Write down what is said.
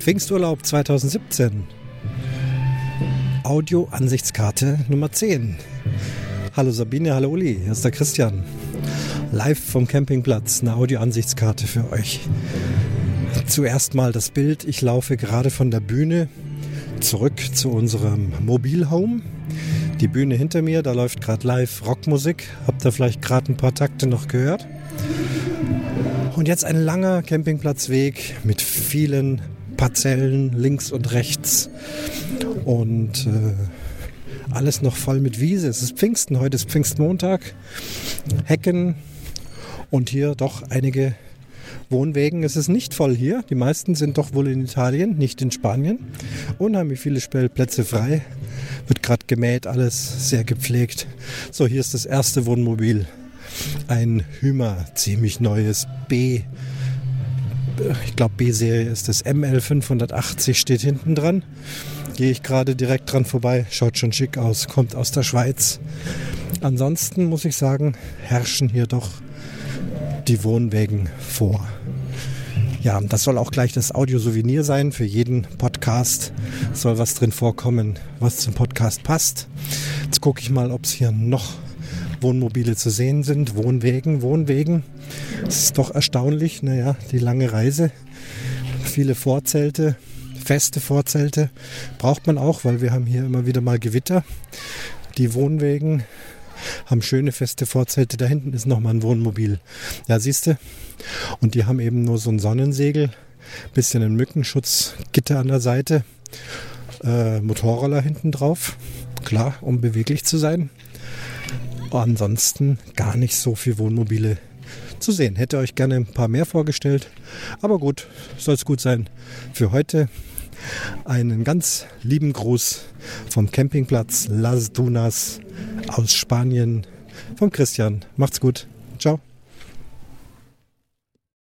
Pfingsturlaub 2017. Audio-Ansichtskarte Nummer 10. Hallo Sabine, hallo Uli, hier ist der Christian. Live vom Campingplatz, eine Audio-Ansichtskarte für euch. Zuerst mal das Bild. Ich laufe gerade von der Bühne zurück zu unserem Mobilhome. Die Bühne hinter mir, da läuft gerade live Rockmusik. Habt ihr vielleicht gerade ein paar Takte noch gehört? Und jetzt ein langer Campingplatzweg mit vielen Parzellen links und rechts. Und alles noch voll mit Wiese. Es ist Pfingsten, heute ist Pfingstmontag. Hecken und hier doch einige Wohnwegen. Es ist nicht voll hier. Die meisten sind doch wohl in Italien, nicht in Spanien. Unheimlich viele Stellplätze frei. Wird gerade gemäht, alles sehr gepflegt. So, hier ist das erste Wohnmobil. Ein Hymer, ziemlich neues ich glaube B-Serie ist das. ML 580 steht hinten dran. Gehe ich gerade direkt dran vorbei. Schaut schon schick aus, kommt aus der Schweiz. Ansonsten muss ich sagen, herrschen hier doch die Wohnwägen vor. Ja, das soll auch gleich das Audiosouvenir sein. Für jeden Podcast soll was drin vorkommen, was zum Podcast passt. Jetzt gucke ich mal, ob es hier noch Wohnmobile zu sehen sind. Wohnwegen. Es ist doch erstaunlich, die lange Reise. Viele Vorzelte, feste Vorzelte braucht man auch, weil wir haben hier immer wieder mal Gewitter. Die Wohnwegen haben schöne feste Vorzelte. Da hinten ist nochmal ein Wohnmobil. Ja, siehst du? Und die haben eben nur so ein Sonnensegel, bisschen ein Mückenschutzgitter an der Seite, Motorroller hinten drauf. Klar, um beweglich zu sein. Ansonsten gar nicht so viel Wohnmobile zu sehen. Hätte euch gerne ein paar mehr vorgestellt. Aber gut, soll es gut sein für heute. Einen ganz lieben Gruß vom Campingplatz Las Dunas aus Spanien. Vom Christian. Macht's gut. Ciao.